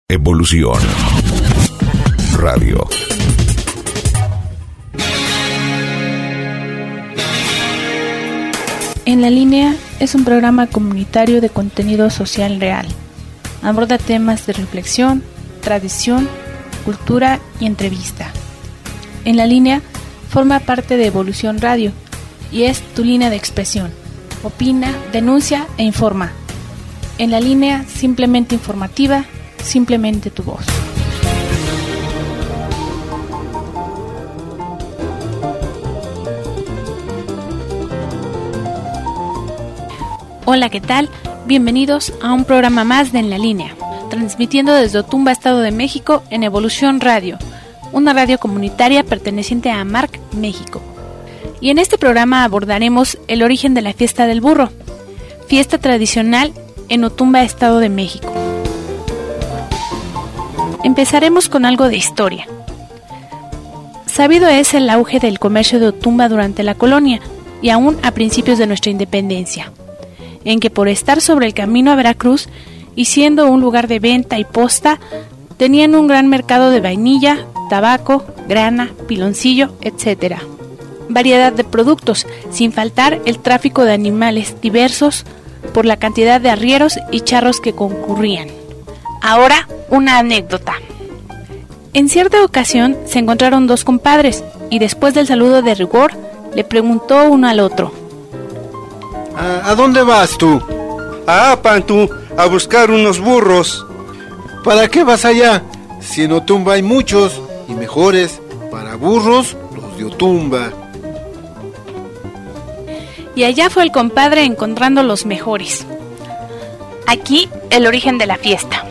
Evolución Radio. En la Línea es un programa comunitario de contenido social real. Aborda temas de reflexión, tradición, cultura y entrevista. En la Línea forma parte de Evolución Radio y es tu línea de expresión. Opina, denuncia e informa. En la Línea, simplemente informativa, simplemente tu voz. Hola, ¿qué tal? Bienvenidos a un programa más de En la Línea, transmitiendo desde Otumba, Estado de México, en Evolución Radio, una radio comunitaria perteneciente a AMARC, México. Y en este programa abordaremos el origen de la fiesta del burro, fiesta tradicional en Otumba, Estado de México. Empezaremos con algo de historia. Sabido es el auge del comercio de Otumba durante la colonia y aún a principios de nuestra independencia, en que por estar sobre el camino a Veracruz y siendo un lugar de venta y posta, tenían un gran mercado de vainilla, tabaco, grana, piloncillo, etc. Variedad de productos, sin faltar el tráfico de animales diversos por la cantidad de arrieros y charros que concurrían. Ahora, una anécdota. En cierta ocasión se encontraron dos compadres y después del saludo de rigor, le preguntó uno al otro: ¿A dónde vas tú? A Apan, a buscar unos burros. ¿Para qué vas allá? Si en Otumba hay muchos y mejores para burros, los de Otumba. Y allá fue el compadre encontrando los mejores. Aquí el origen de la fiesta.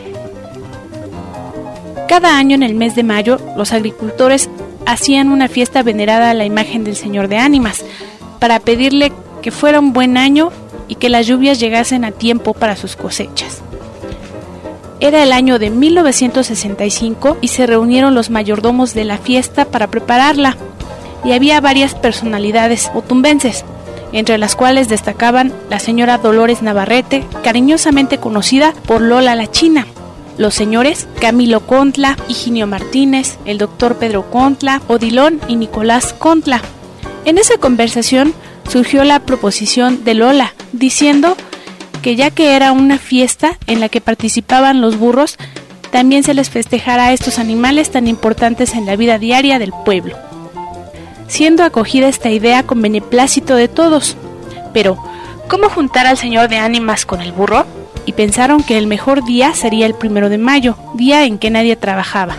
Cada año en el mes de mayo, los agricultores hacían una fiesta venerada a la imagen del Señor de Ánimas, para pedirle que fuera un buen año y que las lluvias llegasen a tiempo para sus cosechas. Era el año de 1965 y se reunieron los mayordomos de la fiesta para prepararla, y había varias personalidades otumbenses, entre las cuales destacaban la señora Dolores Navarrete, cariñosamente conocida por Lola la China, los señores Camilo Contla, Higinio Martínez, el doctor Pedro Contla, Odilón y Nicolás Contla. En esa conversación surgió la proposición de Lola, diciendo que ya que era una fiesta en la que participaban los burros, también se les festejara a estos animales tan importantes en la vida diaria del pueblo. Siendo acogida esta idea con beneplácito de todos. Pero, ¿cómo juntar al Señor de Ánimas con el burro? Y pensaron que el mejor día sería el 1 de mayo, día en que nadie trabajaba.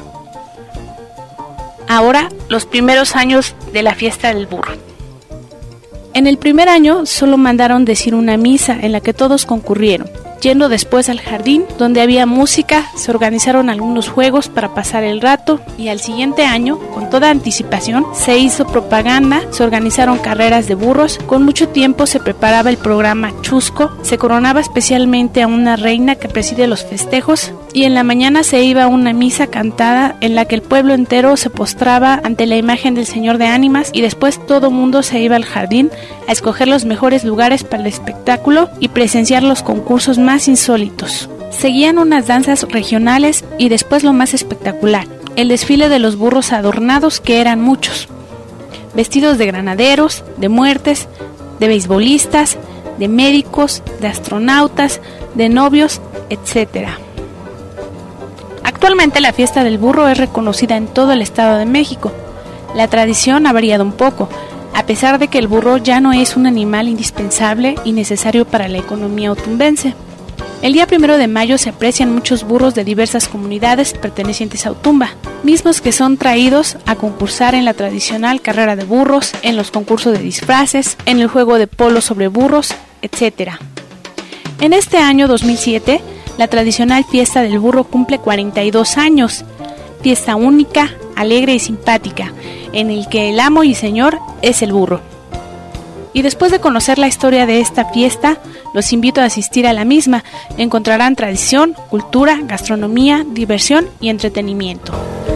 Ahora, los primeros años de la fiesta del burro. En el primer año solo mandaron decir una misa en la que todos concurrieron. Yendo después al jardín, donde había música, se organizaron algunos juegos para pasar el rato, y al siguiente año, con toda anticipación, se hizo propaganda, se organizaron carreras de burros, con mucho tiempo se preparaba el programa chusco, se coronaba especialmente a una reina que preside los festejos, y en la mañana se iba a una misa cantada en la que el pueblo entero se postraba ante la imagen del Señor de Ánimas, y después todo mundo se iba al jardín a escoger los mejores lugares para el espectáculo y presenciar los concursos más insólitos. Seguían unas danzas regionales y después lo más espectacular, el desfile de los burros adornados, que eran muchos, vestidos de granaderos, de muertes, de beisbolistas, de médicos, de astronautas, de novios, etc. Actualmente la fiesta del burro es reconocida en todo el Estado de México. La tradición ha variado un poco, a pesar de que el burro ya no es un animal indispensable y necesario para la economía otumbense. El día 1 de mayo se aprecian muchos burros de diversas comunidades pertenecientes a Otumba, mismos que son traídos a concursar en la tradicional carrera de burros, en los concursos de disfraces, en el juego de polo sobre burros, etc. En este año 2007, la tradicional fiesta del burro cumple 42 años, fiesta única, alegre y simpática, en el que el amo y señor es el burro. Y después de conocer la historia de esta fiesta, los invito a asistir a la misma. Encontrarán tradición, cultura, gastronomía, diversión y entretenimiento.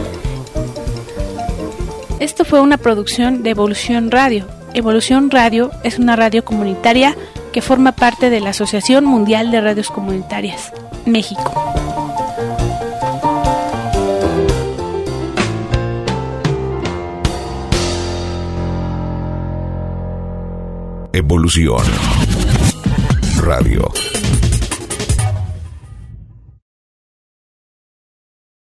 Esto fue una producción de Evolución Radio. Evolución Radio es una radio comunitaria que forma parte de la Asociación Mundial de Radios Comunitarias, México. Evolución Radio.